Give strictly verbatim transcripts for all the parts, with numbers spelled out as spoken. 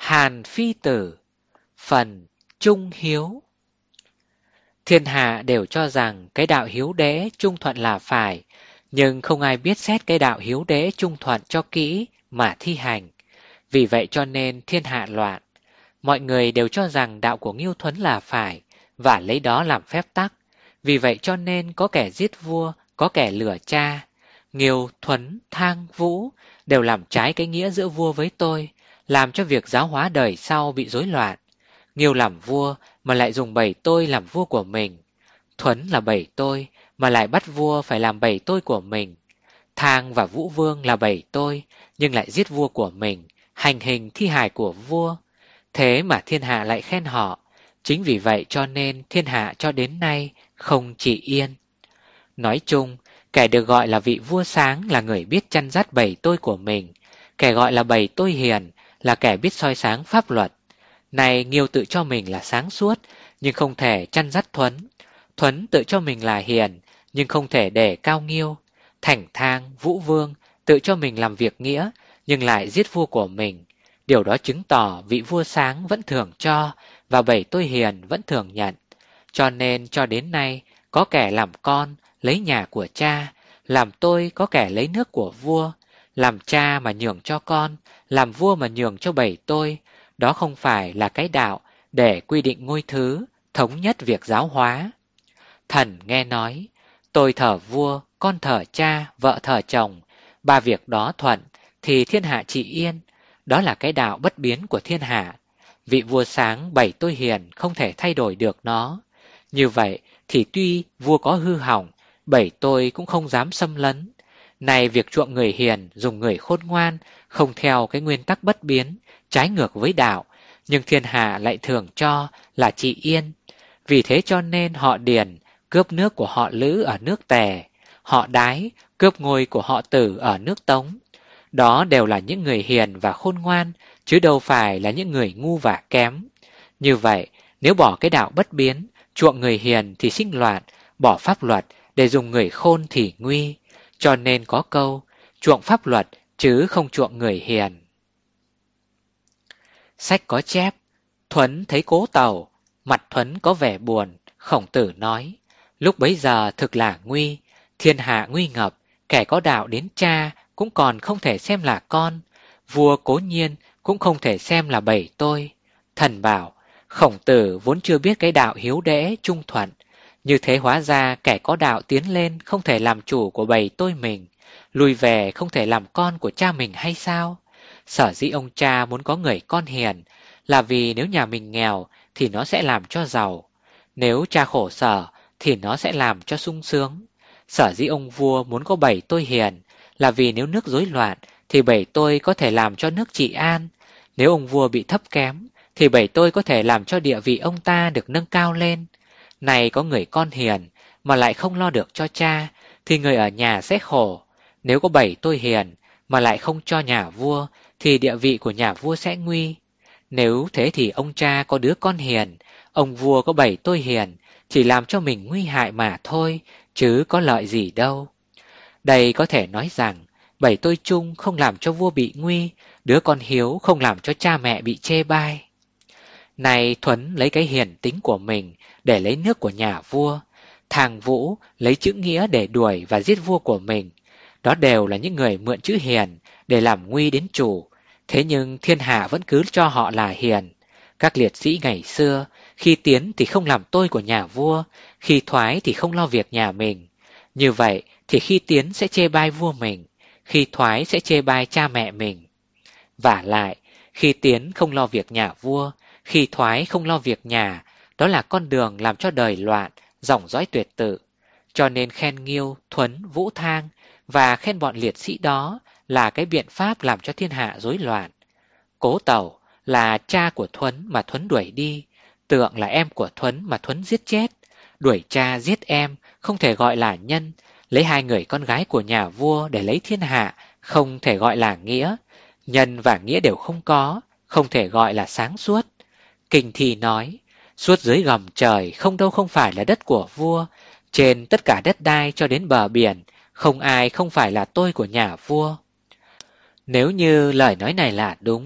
Hàn Phi Tử. Phần Trung Hiếu. Thiên hạ đều cho rằng cái đạo hiếu đễ trung thuận là phải, nhưng không ai biết xét cái đạo hiếu đễ trung thuận cho kỹ mà thi hành. Vì vậy cho nên thiên hạ loạn. Mọi người đều cho rằng đạo của Ngưu Thuấn là phải, và lấy đó làm phép tắc. Vì vậy cho nên có kẻ giết vua, có kẻ lừa cha. Nghiêu, Thuấn, Thang, Vũ đều làm trái cái nghĩa giữa vua với tôi, làm cho việc giáo hóa đời sau bị rối loạn. Nghiêu làm vua mà lại dùng bầy tôi làm vua của mình. Thuấn là bầy tôi mà lại bắt vua phải làm bầy tôi của mình. Thang và Vũ Vương là bầy tôi nhưng lại giết vua của mình, hành hình thi hài của vua. Thế mà thiên hạ lại khen họ. Chính vì vậy cho nên thiên hạ cho đến nay không trị yên. Nói chung, kẻ được gọi là vị vua sáng là người biết chăn dắt bầy tôi của mình. Kẻ gọi là bầy tôi hiền là kẻ biết soi sáng pháp luật. Này Nghiêu tự cho mình là sáng suốt, nhưng không thể chăn dắt Thuấn. Thuấn tự cho mình là hiền, nhưng không thể để cao Nghiêu. Thành Thang, Vũ Vương tự cho mình làm việc nghĩa, nhưng lại giết vua của mình. Điều đó chứng tỏ vị vua sáng vẫn thường cho, và bầy tôi hiền vẫn thường nhận. Cho nên cho đến nay, có kẻ làm con, lấy nhà của cha, làm tôi có kẻ lấy nước của vua, làm cha mà nhường cho con, làm vua mà nhường cho bầy tôi. Đó không phải là cái đạo để quy định ngôi thứ, thống nhất việc giáo hóa. Thần nghe nói, tôi thờ vua, con thờ cha, vợ thờ chồng, ba việc đó thuận, thì thiên hạ trị yên. Đó là cái đạo bất biến của thiên hạ. Vị vua sáng bầy tôi hiền không thể thay đổi được nó. Như vậy thì tuy vua có hư hỏng, bầy tôi cũng không dám xâm lấn. Này việc chuộng người hiền, dùng người khôn ngoan, không theo cái nguyên tắc bất biến, trái ngược với đạo, nhưng thiên hạ lại thường cho là trị yên. Vì thế cho nên họ Điền cướp nước của họ Lữ ở nước Tề, họ Đái cướp ngôi của họ Tử ở nước Tống. Đó đều là những người hiền và khôn ngoan, chứ đâu phải là những người ngu và kém. Như vậy, nếu bỏ cái đạo bất biến, chuộng người hiền thì sinh loạn, bỏ pháp luật để dùng người khôn thì nguy. Cho nên có câu, chuộng pháp luật chứ không chuộng người hiền. Sách có chép, Thuấn thấy Cố Tàu, mặt Thuấn có vẻ buồn, Khổng Tử nói, lúc bấy giờ thực là nguy, thiên hạ nguy ngập, kẻ có đạo đến cha cũng còn không thể xem là con, vua cố nhiên cũng không thể xem là bầy tôi. Thần bảo, Khổng Tử vốn chưa biết cái đạo hiếu đễ trung thuận, như thế hóa ra kẻ có đạo tiến lên không thể làm chủ của bầy tôi mình, lùi về không thể làm con của cha mình hay sao? Sở dĩ ông cha muốn có người con hiền là vì nếu nhà mình nghèo thì nó sẽ làm cho giàu, nếu cha khổ sở thì nó sẽ làm cho sung sướng. Sở dĩ ông vua muốn có bầy tôi hiền là vì nếu nước rối loạn thì bầy tôi có thể làm cho nước trị an. Nếu ông vua bị thấp kém thì bầy tôi có thể làm cho địa vị ông ta được nâng cao lên. Này có người con hiền mà lại không lo được cho cha thì người ở nhà sẽ khổ. Nếu có bầy tôi hiền mà lại không cho nhà vua thì địa vị của nhà vua sẽ nguy. Nếu thế thì ông cha có đứa con hiền, ông vua có bầy tôi hiền, chỉ làm cho mình nguy hại mà thôi, chứ có lợi gì đâu. Đây có thể nói rằng, bầy tôi chung không làm cho vua bị nguy, đứa con hiếu không làm cho cha mẹ bị chê bai. Này Thuấn lấy cái hiền tính của mình để lấy nước của nhà vua, Thang Vũ lấy chữ nghĩa để đuổi và giết vua của mình. Đó đều là những người mượn chữ hiền để làm nguy đến chủ. Thế nhưng thiên hạ vẫn cứ cho họ là hiền. Các liệt sĩ ngày xưa, khi tiến thì không làm tôi của nhà vua, khi thoái thì không lo việc nhà mình. Như vậy thì khi tiến sẽ chê bai vua mình, khi thoái sẽ chê bai cha mẹ mình. Vả lại, khi tiến không lo việc nhà vua, khi thoái không lo việc nhà, đó là con đường làm cho đời loạn, dòng dõi tuyệt tự. Cho nên khen Nghiêu, Thuấn, Vũ Thang và khen bọn liệt sĩ đó là cái biện pháp làm cho thiên hạ rối loạn. Cố Tàu là cha của Thuấn mà Thuấn đuổi đi, Tượng là em của Thuấn mà Thuấn giết chết. Đuổi cha giết em không thể gọi là nhân, lấy hai người con gái của nhà vua để lấy thiên hạ không thể gọi là nghĩa. Nhân và nghĩa đều không có, không thể gọi là sáng suốt. Kinh Thi nói, suốt dưới gầm trời không đâu không phải là đất của vua, trên tất cả đất đai cho đến bờ biển, không ai không phải là tôi của nhà vua. Nếu như lời nói này là đúng,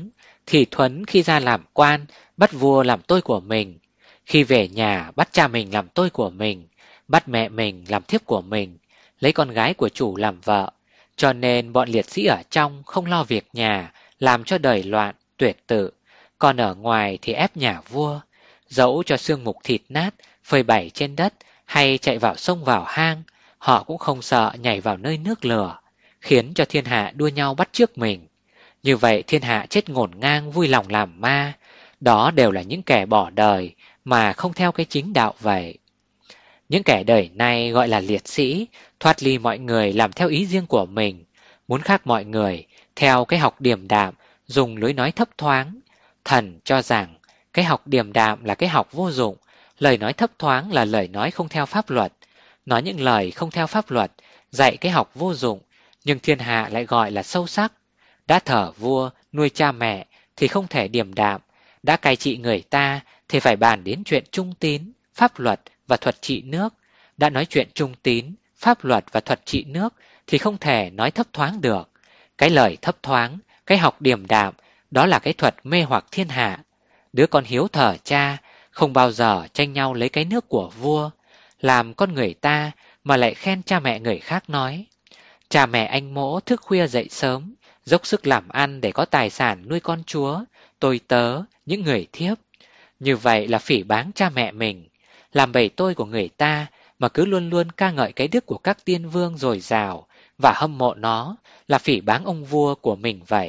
Thì Thuấn khi ra làm quan, bắt vua làm tôi của mình. Khi về nhà, bắt cha mình làm tôi của mình, bắt mẹ mình làm thiếp của mình, lấy con gái của chủ làm vợ. Cho nên bọn liệt sĩ ở trong không lo việc nhà, làm cho đời loạn, tuyệt tự. Còn ở ngoài thì ép nhà vua, dẫu cho xương mục thịt nát, phơi bày trên đất, hay chạy vào sông vào hang, họ cũng không sợ nhảy vào nơi nước lửa, khiến cho thiên hạ đua nhau bắt chước mình. Như vậy thiên hạ chết ngổn ngang vui lòng làm ma, đó đều là những kẻ bỏ đời mà không theo cái chính đạo vậy. Những kẻ đời nay gọi là liệt sĩ, thoát ly mọi người làm theo ý riêng của mình, muốn khác mọi người, theo cái học điềm đạm, dùng lối nói thấp thoáng. Thần cho rằng cái học điềm đạm là cái học vô dụng, lời nói thấp thoáng là lời nói không theo pháp luật. Nói những lời không theo pháp luật, dạy cái học vô dụng, nhưng thiên hạ lại gọi là sâu sắc. Đã thờ vua, nuôi cha mẹ thì không thể điềm đạm, đã cai trị người ta thì phải bàn đến chuyện trung tín, pháp luật và thuật trị nước. Đã nói chuyện trung tín, pháp luật và thuật trị nước thì không thể nói thấp thoáng được. Cái lời thấp thoáng, cái học điềm đạm, đó là cái thuật mê hoặc thiên hạ. Đứa con hiếu thờ cha, không bao giờ tranh nhau lấy cái nước của vua, làm con người ta mà lại khen cha mẹ người khác nói. Cha mẹ anh mỗ thức khuya dậy sớm, dốc sức làm ăn để có tài sản nuôi con chúa, tôi tớ, những người thiếp. Như vậy là phỉ báng cha mẹ mình, làm bầy tôi của người ta mà cứ luôn luôn ca ngợi cái đức của các tiên vương dồi dào và hâm mộ nó là phỉ báng ông vua của mình vậy.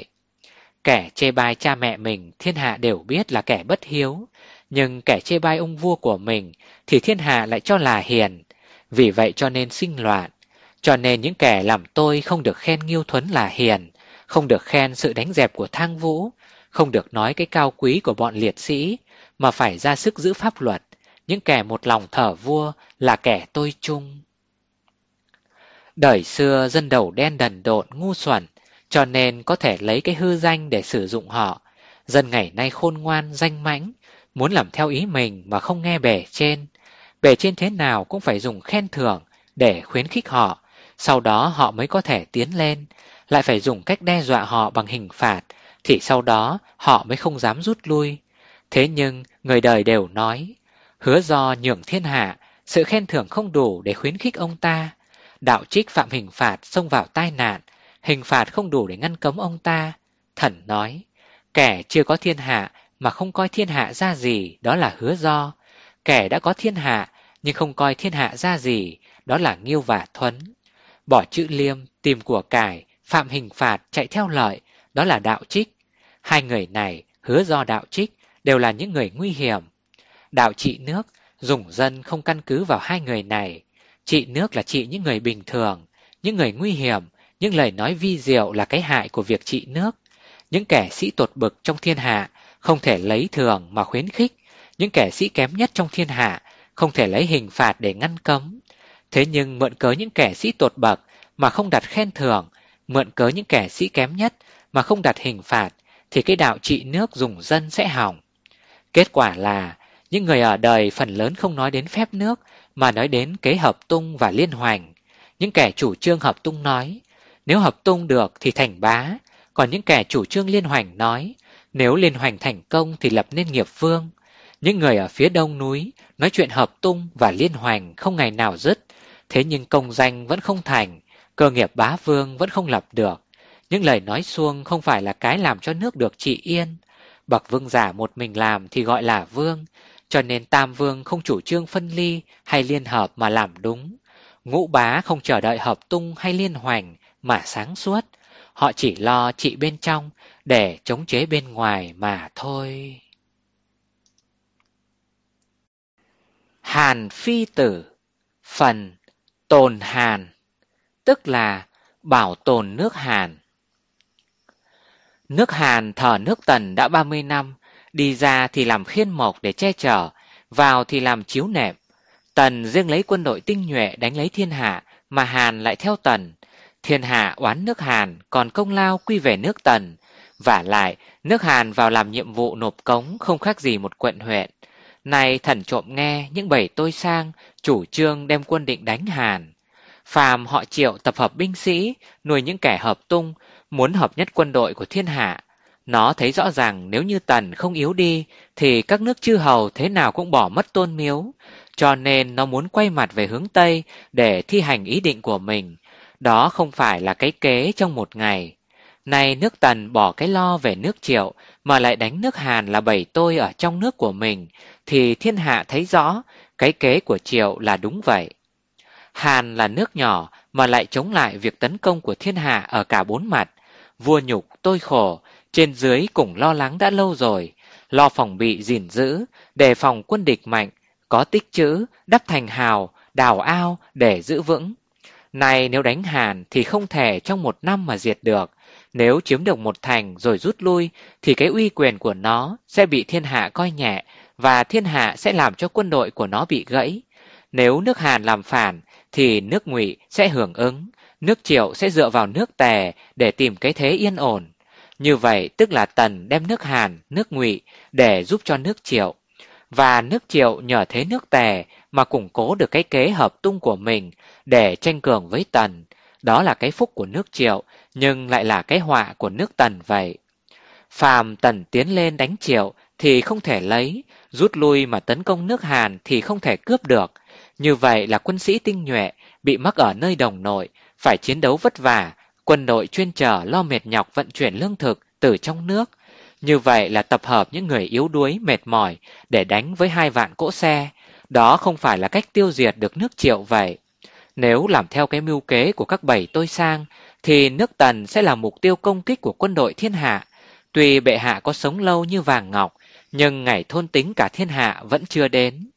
Kẻ chê bai cha mẹ mình thiên hạ đều biết là kẻ bất hiếu, nhưng kẻ chê bai ông vua của mình thì thiên hạ lại cho là hiền. Vì vậy cho nên sinh loạn. Cho nên những kẻ làm tôi không được khen Nghiêu Thuấn là hiền, không được khen sự đánh dẹp của Thang Vũ, không được nói cái cao quý của bọn liệt sĩ, mà phải ra sức giữ pháp luật. Những kẻ một lòng thờ vua là kẻ tôi chung. Đời xưa dân đầu đen đần độn ngu xuẩn, cho nên có thể lấy cái hư danh để sử dụng họ. Dân ngày nay khôn ngoan, danh mãnh, muốn làm theo ý mình mà không nghe bề trên. Bề trên thế nào cũng phải dùng khen thưởng để khuyến khích họ, sau đó họ mới có thể tiến lên. Lại phải dùng cách đe dọa họ bằng hình phạt, thì sau đó họ mới không dám rút lui. Thế nhưng người đời đều nói, hứa do nhường thiên hạ, sự khen thưởng không đủ để khuyến khích ông ta. Đạo trích phạm hình phạt xông vào tai nạn, hình phạt không đủ để ngăn cấm ông ta. Thần nói, kẻ chưa có thiên hạ mà không coi thiên hạ ra gì, đó là hứa do. Kẻ đã có thiên hạ nhưng không coi thiên hạ ra gì, đó là Nghiêu và Thuấn. Bỏ chữ liêm, tìm của cải, phạm hình phạt, chạy theo lợi, đó là đạo trích. Hai người này, hứa do đạo trích, đều là những người nguy hiểm. Đạo trị nước, dùng dân không căn cứ vào hai người này. Trị nước là trị những người bình thường, những người nguy hiểm, những lời nói vi diệu là cái hại của việc trị nước. Những kẻ sĩ tột bực trong thiên hạ không thể lấy thường mà khuyến khích, những kẻ sĩ kém nhất trong thiên hạ không thể lấy hình phạt để ngăn cấm. Thế nhưng mượn cớ những kẻ sĩ tột bậc mà không đặt khen thưởng, mượn cớ những kẻ sĩ kém nhất mà không đặt hình phạt, thì cái đạo trị nước dùng dân sẽ hỏng. Kết quả là những người ở đời phần lớn không nói đến phép nước mà nói đến kế hợp tung và liên hoành. Những kẻ chủ trương hợp tung nói, nếu hợp tung được thì thành bá, còn những kẻ chủ trương liên hoành nói, nếu liên hoành thành công thì lập nên nghiệp vương. Những người ở phía đông núi nói chuyện hợp tung và liên hoành không ngày nào dứt, thế nhưng công danh vẫn không thành, cơ nghiệp bá vương vẫn không lập được. Những lời nói suông không phải là cái làm cho nước được trị yên. Bậc vương giả một mình làm thì gọi là vương, cho nên tam vương không chủ trương phân ly hay liên hợp mà làm đúng. Ngũ bá không chờ đợi hợp tung hay liên hoành mà sáng suốt. Họ chỉ lo trị bên trong để chống chế bên ngoài mà thôi. Hàn Phi Tử. Phần tồn Hàn, tức là bảo tồn nước Hàn. Nước Hàn thờ nước Tần đã ba mươi năm, đi ra thì làm khiên mộc để che chở, vào thì làm chiếu nệm. Tần riêng lấy quân đội tinh nhuệ đánh lấy thiên hạ, mà Hàn lại theo Tần. Thiên hạ oán nước Hàn, còn công lao quy về nước Tần. Vả lại, nước Hàn vào làm nhiệm vụ nộp cống không khác gì một quận huyện. Nay thần trộm nghe những bầy tôi sang chủ trương đem quân định đánh Hàn. Phàm họ Triệu tập hợp binh sĩ, nuôi những kẻ hợp tung, muốn hợp nhất quân đội của thiên hạ. Nó thấy rõ ràng nếu như Tần không yếu đi thì các nước chư hầu thế nào cũng bỏ mất Tôn Miếu, cho nên nó muốn quay mặt về hướng Tây để thi hành ý định của mình. Đó không phải là cái kế trong một ngày. Nay nước Tần bỏ cái lo về nước Triệu mà lại đánh nước Hàn là bầy tôi ở trong nước của mình, thì thiên hạ thấy rõ cái kế của Triệu là đúng vậy. Hàn là nước nhỏ mà lại chống lại việc tấn công của thiên hạ ở cả bốn mặt. Vua nhục tôi khổ, trên dưới cùng lo lắng đã lâu rồi, lo phòng bị gìn giữ, đề phòng quân địch mạnh, có tích trữ, đắp thành hào, đào ao để giữ vững. Này nếu đánh Hàn thì không thể trong một năm mà diệt được. Nếu chiếm được một thành rồi rút lui thì cái uy quyền của nó sẽ bị thiên hạ coi nhẹ và thiên hạ sẽ làm cho quân đội của nó bị gãy. Nếu nước Hàn làm phản thì nước Ngụy sẽ hưởng ứng, nước Triệu sẽ dựa vào nước Tề để tìm cái thế yên ổn. Như vậy tức là Tần đem nước Hàn, nước Ngụy để giúp cho nước Triệu. Và nước Triệu nhờ thế nước Tề mà củng cố được cái kế hợp tung của mình để tranh cường với Tần. Đó là cái phúc của nước Triệu, nhưng lại là cái họa của nước Tần vậy. Phàm Tần tiến lên đánh Triệu thì không thể lấy, rút lui mà tấn công nước Hàn thì không thể cướp được. Như vậy là quân sĩ tinh nhuệ bị mắc ở nơi đồng nội, phải chiến đấu vất vả, quân đội chuyên chở lo mệt nhọc vận chuyển lương thực từ trong nước. Như vậy là tập hợp những người yếu đuối mệt mỏi để đánh với hai vạn cỗ xe. Đó không phải là cách tiêu diệt được nước Triệu vậy. Nếu làm theo cái mưu kế của các bầy tôi sang thì nước Tần sẽ là mục tiêu công kích của quân đội thiên hạ. Tuy bệ hạ có sống lâu như vàng ngọc, nhưng ngày thôn tính cả thiên hạ vẫn chưa đến.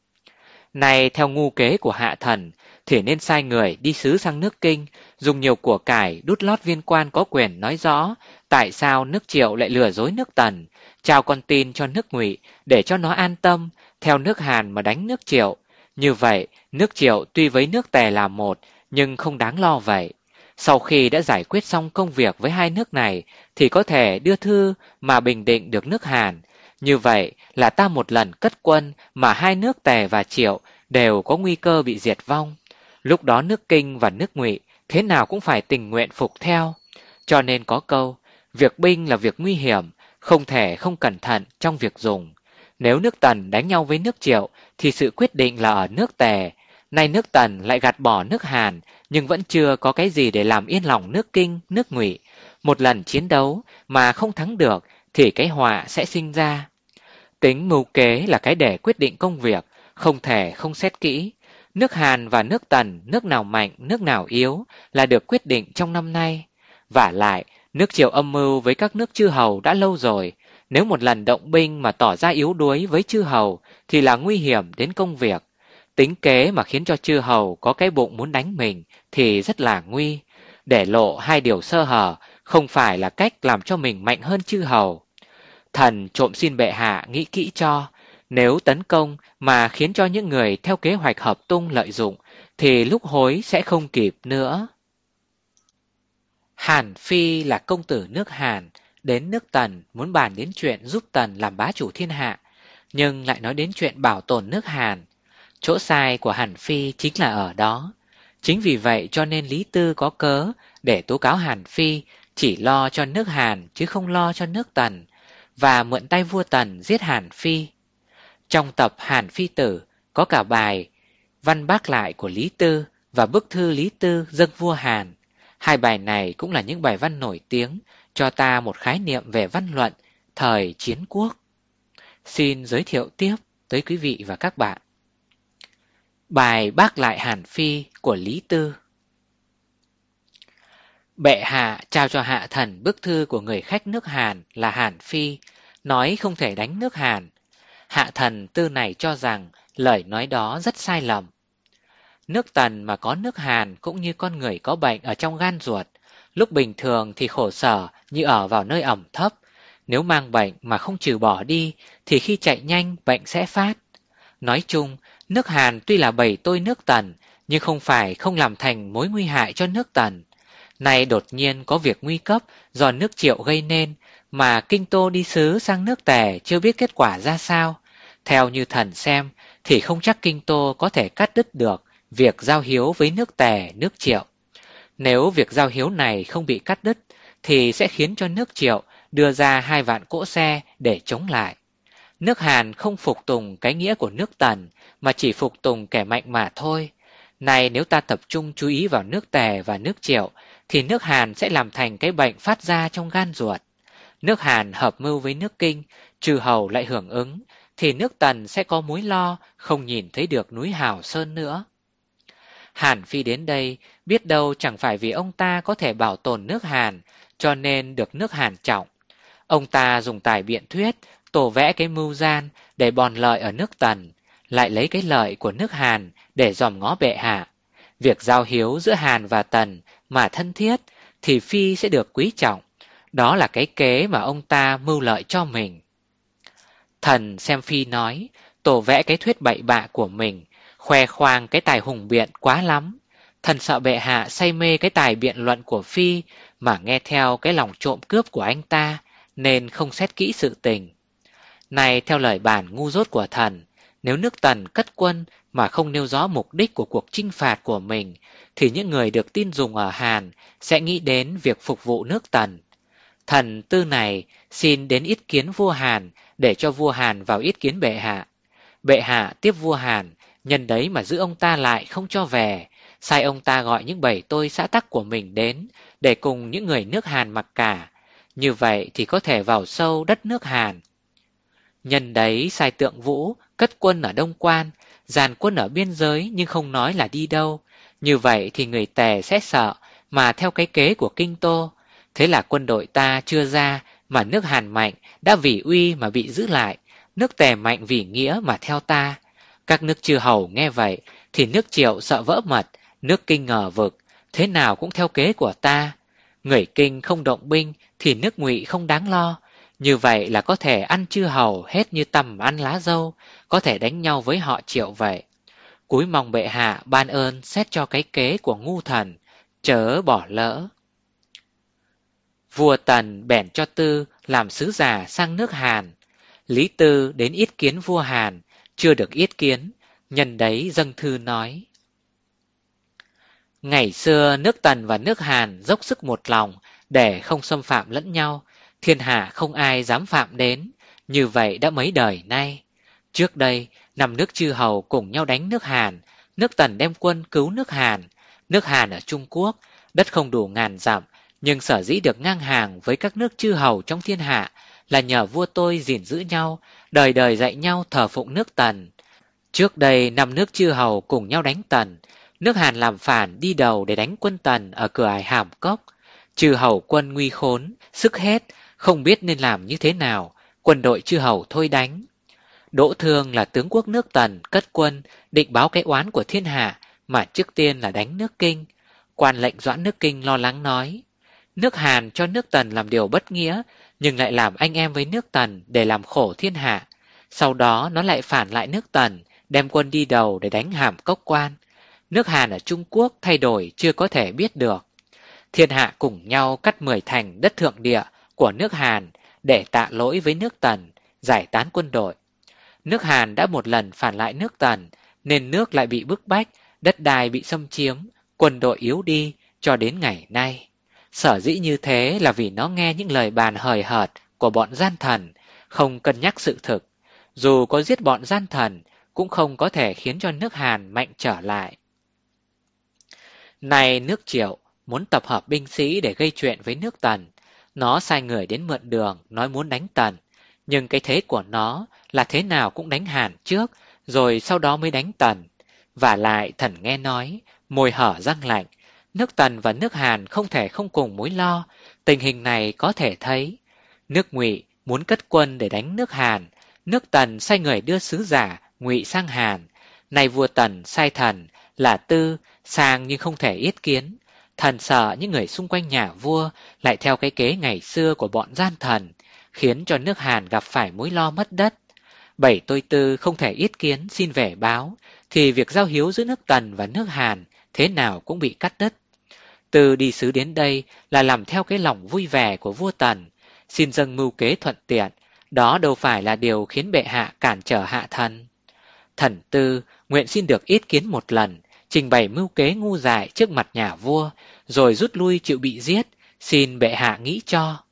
Này theo ngu kế của hạ thần thì nên sai người đi sứ sang nước Kinh, dùng nhiều của cải đút lót viên quan có quyền nói rõ tại sao nước Triệu lại lừa dối nước Tần, trao con tin cho nước Ngụy để cho nó an tâm theo nước Hàn mà đánh nước Triệu. Như vậy nước Triệu tuy với nước Tề là một nhưng không đáng lo vậy. Sau khi đã giải quyết xong công việc với hai nước này thì có thể đưa thư mà bình định được nước Hàn. Như vậy là ta một lần cất quân mà hai nước Tề và Triệu đều có nguy cơ bị diệt vong. Lúc đó nước Kinh và nước Ngụy thế nào cũng phải tình nguyện phục theo. Cho nên có câu, việc binh là việc nguy hiểm, không thể không cẩn thận trong việc dùng. Nếu nước Tần đánh nhau với nước Triệu thì sự quyết định là ở nước Tề. Nay nước Tần lại gạt bỏ nước Hàn nhưng vẫn chưa có cái gì để làm yên lòng nước Kinh, nước Ngụy. Một lần chiến đấu mà không thắng được thì cái họa sẽ sinh ra. Tính mưu kế là cái để quyết định công việc, không thể không xét kỹ. Nước Hàn và nước Tần, nước nào mạnh, nước nào yếu là được quyết định trong năm nay. Vả lại, nước Triệu âm mưu với các nước chư hầu đã lâu rồi. Nếu một lần động binh mà tỏ ra yếu đuối với chư hầu thì là nguy hiểm đến công việc. Tính kế mà khiến cho chư hầu có cái bụng muốn đánh mình thì rất là nguy. Để lộ hai điều sơ hở không phải là cách làm cho mình mạnh hơn chư hầu. Thần trộm xin bệ hạ nghĩ kỹ cho, nếu tấn công mà khiến cho những người theo kế hoạch hợp tung lợi dụng thì lúc hối sẽ không kịp nữa. Hàn Phi là công tử nước Hàn, đến nước Tần muốn bàn đến chuyện giúp Tần làm bá chủ thiên hạ, nhưng lại nói đến chuyện bảo tồn nước Hàn. Chỗ sai của Hàn Phi chính là ở đó. Chính vì vậy cho nên Lý Tư có cớ để tố cáo Hàn Phi chỉ lo cho nước Hàn chứ không lo cho nước Tần, và mượn tay vua Tần giết Hàn Phi. Trong tập Hàn Phi Tử có cả bài văn bác lại của Lý Tư và bức thư Lý Tư dâng vua Hàn. Hai bài này cũng là những bài văn nổi tiếng cho ta một khái niệm về văn luận thời chiến quốc. Xin giới thiệu tiếp tới quý vị và các bạn. Bài bác lại Hàn Phi của Lý Tư. Bệ hạ trao cho hạ thần bức thư của người khách nước Hàn là Hàn Phi, nói không thể đánh nước Hàn. Hạ thần tư này cho rằng lời nói đó rất sai lầm. Nước Tần mà có nước Hàn cũng như con người có bệnh ở trong gan ruột. Lúc bình thường thì khổ sở như ở vào nơi ẩm thấp. Nếu mang bệnh mà không trừ bỏ đi thì khi chạy nhanh bệnh sẽ phát. Nói chung, nước Hàn tuy là bầy tôi nước Tần nhưng không phải không làm thành mối nguy hại cho nước Tần. Nay đột nhiên có việc nguy cấp do nước Triệu gây nên mà Kinh Tô đi sứ sang nước Tề chưa biết kết quả ra sao. Theo như thần xem thì không chắc Kinh Tô có thể cắt đứt được việc giao hiếu với nước Tề, nước Triệu. Nếu việc giao hiếu này không bị cắt đứt thì sẽ khiến cho nước Triệu đưa ra hai vạn cỗ xe để chống lại. Nước Hàn không phục tùng cái nghĩa của nước Tần, mà chỉ phục tùng kẻ mạnh mà thôi. Này nếu ta tập trung chú ý vào nước Tề và nước Triệu, thì nước Hàn sẽ làm thành cái bệnh phát ra trong gan ruột. Nước Hàn hợp mưu với nước Kinh, chư hầu lại hưởng ứng, thì nước Tần sẽ có mối lo, không nhìn thấy được núi Hào Sơn nữa. Hàn Phi đến đây, biết đâu chẳng phải vì ông ta có thể bảo tồn nước Hàn, cho nên được nước Hàn trọng. Ông ta dùng tài biện thuyết, tổ vẽ cái mưu gian để bòn lợi ở nước Tần, lại lấy cái lợi của nước Hàn để dòm ngó bệ hạ. Việc giao hiếu giữa Hàn và Tần mà thân thiết thì Phi sẽ được quý trọng. Đó là cái kế mà ông ta mưu lợi cho mình. Thần xem Phi nói, tổ vẽ cái thuyết bậy bạ của mình, khoe khoang cái tài hùng biện quá lắm. Thần sợ bệ hạ say mê cái tài biện luận của Phi mà nghe theo cái lòng trộm cướp của anh ta, nên không xét kỹ sự tình. Này theo lời bản ngu dốt của thần, nếu nước Tần cất quân mà không nêu rõ mục đích của cuộc chinh phạt của mình, thì những người được tin dùng ở Hàn sẽ nghĩ đến việc phục vụ nước Tần. Thần tư này xin đến yết kiến vua Hàn để cho vua Hàn vào yết kiến bệ hạ. Bệ hạ tiếp vua Hàn, nhân đấy mà giữ ông ta lại không cho về, sai ông ta gọi những bầy tôi xã tắc của mình đến để cùng những người nước Hàn mặc cả. Như vậy thì có thể vào sâu đất nước Hàn. Nhân đấy sai Tượng Vũ cất quân ở Đông Quan, dàn quân ở biên giới nhưng không nói là đi đâu. Như vậy thì người Tề sẽ sợ mà theo cái kế của Kinh Tô. Thế là quân đội ta chưa ra mà nước Hàn mạnh đã vì uy mà bị giữ lại, nước Tề mạnh vì nghĩa mà theo ta. Các nước chư hầu nghe vậy thì nước Triệu sợ vỡ mật, nước Kinh ngờ vực, thế nào cũng theo kế của ta. Người Kinh không động binh thì nước Ngụy không đáng lo. Như vậy là có thể ăn chư hầu hết như tằm ăn lá dâu, có thể đánh nhau với họ Triệu vậy. Cúi mong bệ hạ ban ơn xét cho cái kế của ngu thần, chớ bỏ lỡ. Vua Tần bèn cho Tư làm sứ giả sang nước Hàn. Lý Tư đến yết kiến vua Hàn, chưa được yết kiến, nhân đấy dâng thư nói. Ngày xưa nước Tần và nước Hàn dốc sức một lòng để không xâm phạm lẫn nhau, thiên hạ không ai dám phạm đến, như vậy đã mấy đời nay. Trước đây, năm nước chư hầu cùng nhau đánh nước Hàn, nước Tần đem quân cứu nước Hàn. Nước Hàn ở Trung Quốc, đất không đủ ngàn dặm, nhưng sở dĩ được ngang hàng với các nước chư hầu trong thiên hạ là nhờ vua tôi gìn giữ nhau, đời đời dạy nhau thờ phụng nước Tần. Trước đây, năm nước chư hầu cùng nhau đánh Tần, nước Hàn làm phản đi đầu để đánh quân Tần ở cửa ải Hàm Cốc. Chư hầu quân nguy khốn, sức hết, không biết nên làm như thế nào, quân đội chư hầu thôi đánh. Đỗ Thương là tướng quốc nước Tần cất quân, định báo cái oán của thiên hạ, mà trước tiên là đánh nước Kinh. Quan lệnh doãn nước Kinh lo lắng nói, nước Hàn cho nước Tần làm điều bất nghĩa, nhưng lại làm anh em với nước Tần để làm khổ thiên hạ. Sau đó nó lại phản lại nước Tần, đem quân đi đầu để đánh Hàm Cốc Quan. Nước Hàn ở Trung Quốc thay đổi chưa có thể biết được. Thiên hạ cùng nhau cắt mười thành đất thượng địa của nước Hàn để tạ lỗi với nước Tần, giải tán quân đội. Nước Hàn đã một lần phản lại nước Tần, nên nước lại bị bức bách, đất đai bị xâm chiếm, quân đội yếu đi cho đến ngày nay. Sở dĩ như thế là vì nó nghe những lời bàn hời hợt của bọn gian thần, không cân nhắc sự thực. Dù có giết bọn gian thần, cũng không có thể khiến cho nước Hàn mạnh trở lại. Này nước Triệu muốn tập hợp binh sĩ để gây chuyện với nước Tần. Nó sai người đến mượn đường nói muốn đánh Tần, nhưng cái thế của nó là thế nào cũng đánh Hàn trước, rồi sau đó mới đánh Tần. Và lại thần nghe nói, môi hở răng lạnh, nước Tần và nước Hàn không thể không cùng mối lo. Tình hình này có thể thấy, nước Ngụy muốn cất quân để đánh nước Hàn, nước Tần sai người đưa sứ giả Ngụy sang Hàn. Nay vua Tần sai thần là Tư sang nhưng không thể yết kiến. Thần sợ những người xung quanh nhà vua lại theo cái kế ngày xưa của bọn gian thần, khiến cho nước Hàn gặp phải mối lo mất đất. Bảy tôi Tư không thể yết kiến xin về báo, thì việc giao hiếu giữa nước Tần và nước Hàn thế nào cũng bị cắt đứt. Tư đi sứ đến đây là làm theo cái lòng vui vẻ của vua Tần, xin dâng mưu kế thuận tiện, đó đâu phải là điều khiến bệ hạ cản trở hạ thần. Thần Tư nguyện xin được yết kiến một lần, trình bày mưu kế ngu dại trước mặt nhà vua, rồi rút lui chịu bị giết, xin bệ hạ nghĩ cho.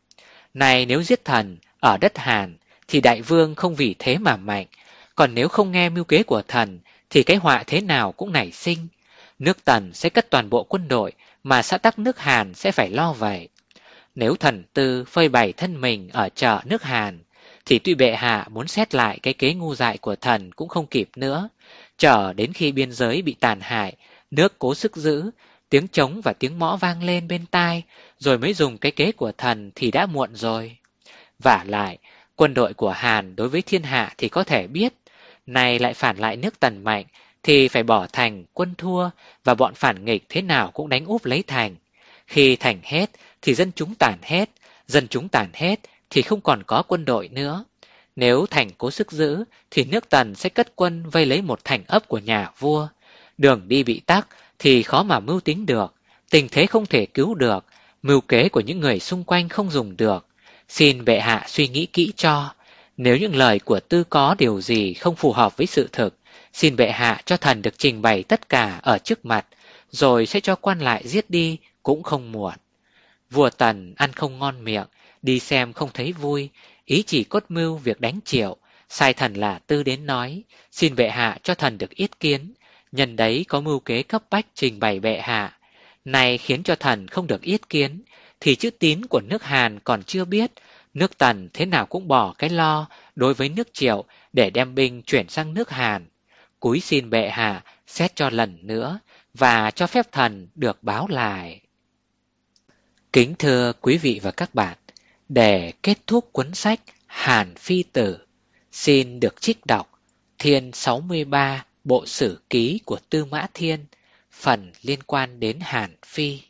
Này nếu giết thần ở đất Hàn thì đại vương không vì thế mà mạnh, còn nếu không nghe mưu kế của thần thì cái họa thế nào cũng nảy sinh. Nước Tần sẽ cất toàn bộ quân đội mà xã tắc nước Hàn sẽ phải lo vậy. Nếu thần tư phơi bày thân mình ở chợ nước Hàn thì tuy bệ hạ muốn xét lại cái kế ngu dại của thần cũng không kịp nữa. Chờ đến khi biên giới bị tàn hại, nước cố sức giữ, tiếng trống và tiếng mõ vang lên bên tai, rồi mới dùng cái kế của thần thì đã muộn rồi. Vả lại, quân đội của Hàn đối với thiên hạ thì có thể biết, nay lại phản lại nước Tần mạnh thì phải bỏ thành quân thua và bọn phản nghịch thế nào cũng đánh úp lấy thành. Khi thành hết thì dân chúng tàn hết, dân chúng tàn hết thì không còn có quân đội nữa. Nếu thành cố sức giữ thì nước Tần sẽ cất quân vây lấy một thành ấp của nhà vua. Đường đi bị tắc thì khó mà mưu tính được, tình thế không thể cứu được, mưu kế của những người xung quanh không dùng được. Xin bệ hạ suy nghĩ kỹ cho. Nếu những lời của tư có điều gì không phù hợp với sự thực, xin bệ hạ cho thần được trình bày tất cả ở trước mặt, rồi sẽ cho quan lại giết đi cũng không muộn. Vua Tần ăn không ngon miệng, đi xem không thấy vui, ý chỉ cốt mưu việc đánh Triệu, sai thần là tư đến nói, xin bệ hạ cho thần được yết kiến, nhân đấy có mưu kế cấp bách trình bày bệ hạ. Này khiến cho thần không được yết kiến, thì chữ tín của nước Hàn còn chưa biết, nước Tần thế nào cũng bỏ cái lo đối với nước Triệu để đem binh chuyển sang nước Hàn. Cúi xin bệ hạ xét cho lần nữa và cho phép thần được báo lại. Kính thưa quý vị và các bạn, để kết thúc cuốn sách Hàn Phi Tử, xin được trích đọc Thiên sáu mươi ba Bộ Sử Ký của Tư Mã Thiên, phần liên quan đến Hàn Phi.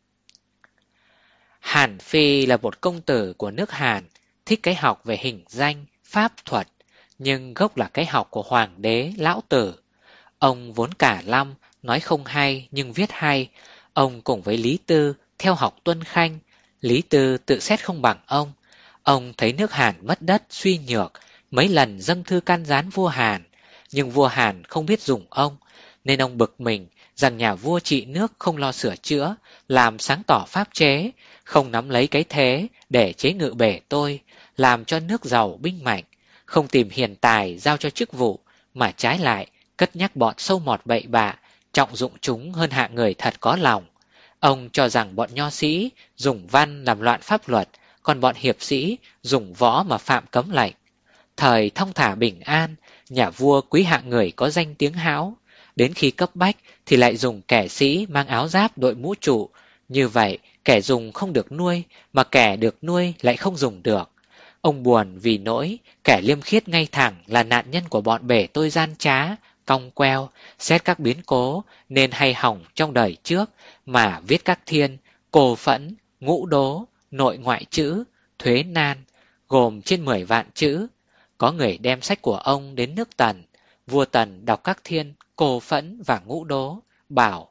Hàn Phi là một công tử của nước Hàn, thích cái học về hình danh, pháp thuật, nhưng gốc là cái học của Hoàng đế Lão Tử. Ông vốn cả lăm, nói không hay nhưng viết hay. Ông cùng với Lý Tư theo học Tuân Khanh. Lý Tư tự xét không bằng ông. Ông thấy nước Hàn mất đất, suy nhược, mấy lần dâng thư can gián vua Hàn. Nhưng vua Hàn không biết dùng ông, nên ông bực mình rằng nhà vua trị nước không lo sửa chữa, làm sáng tỏ pháp chế, không nắm lấy cái thế để chế ngự bể tôi, làm cho nước giàu binh mạnh, không tìm hiền tài giao cho chức vụ, mà trái lại cất nhắc bọn sâu mọt bậy bạ, trọng dụng chúng hơn hạ người thật có lòng. Ông cho rằng bọn nho sĩ dùng văn làm loạn pháp luật, còn bọn hiệp sĩ dùng võ mà phạm cấm lệnh. Thời thong thả bình an, nhà vua quý hạng người có danh tiếng hão, đến khi cấp bách thì lại dùng kẻ sĩ mang áo giáp đội mũ trụ. Như vậy kẻ dùng không được nuôi, mà kẻ được nuôi lại không dùng được. Ông buồn vì nỗi kẻ liêm khiết ngay thẳng là nạn nhân của bọn bể tôi gian trá, cong queo, xét các biến cố nên hay hỏng trong đời trước, mà viết các thiên, cô phẫn, ngũ đố, nội ngoại chữ, thuế nan, gồm trên mười vạn chữ. Có người đem sách của ông đến nước Tần, vua Tần đọc các thiên, cô phẫn và ngũ đố, bảo: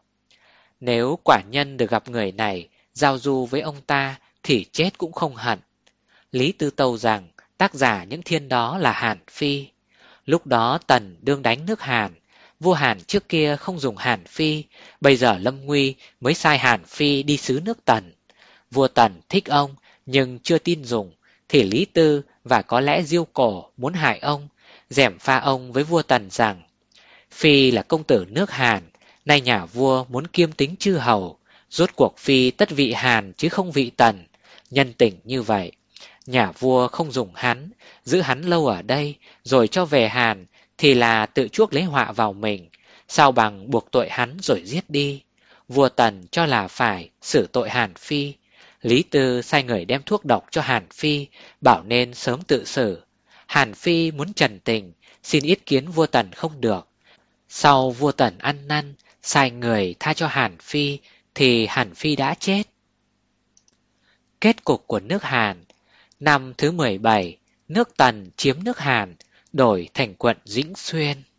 nếu quả nhân được gặp người này, giao du với ông ta thì chết cũng không hận. Lý Tư tâu rằng tác giả những thiên đó là Hàn Phi. Lúc đó Tần đương đánh nước Hàn, vua Hàn trước kia không dùng Hàn Phi, bây giờ lâm nguy mới sai Hàn Phi đi sứ nước Tần. Vua Tần thích ông nhưng chưa tin dùng, thì Lý Tư và có lẽ Diêu Cổ muốn hại ông, gièm pha ông với vua Tần rằng: Phi là công tử nước Hàn, nay nhà vua muốn kiêm tính chư hầu, rốt cuộc Phi tất vị Hàn chứ không vị Tần. Nhân tình như vậy, nhà vua không dùng hắn, giữ hắn lâu ở đây rồi cho về Hàn thì là tự chuốc lấy họa vào mình, sao bằng buộc tội hắn rồi giết đi. Vua Tần cho là phải xử tội Hàn Phi. Lý Tư sai người đem thuốc độc cho Hàn Phi, bảo nên sớm tự xử. Hàn Phi muốn trần tình, xin yết kiến vua Tần không được. Sau vua Tần ăn năn, sai người tha cho Hàn Phi, thì Hàn Phi đã chết. Kết cục của nước Hàn. Năm thứ mười bảy, nước Tần chiếm nước Hàn, đổi thành quận Dĩnh Xuyên.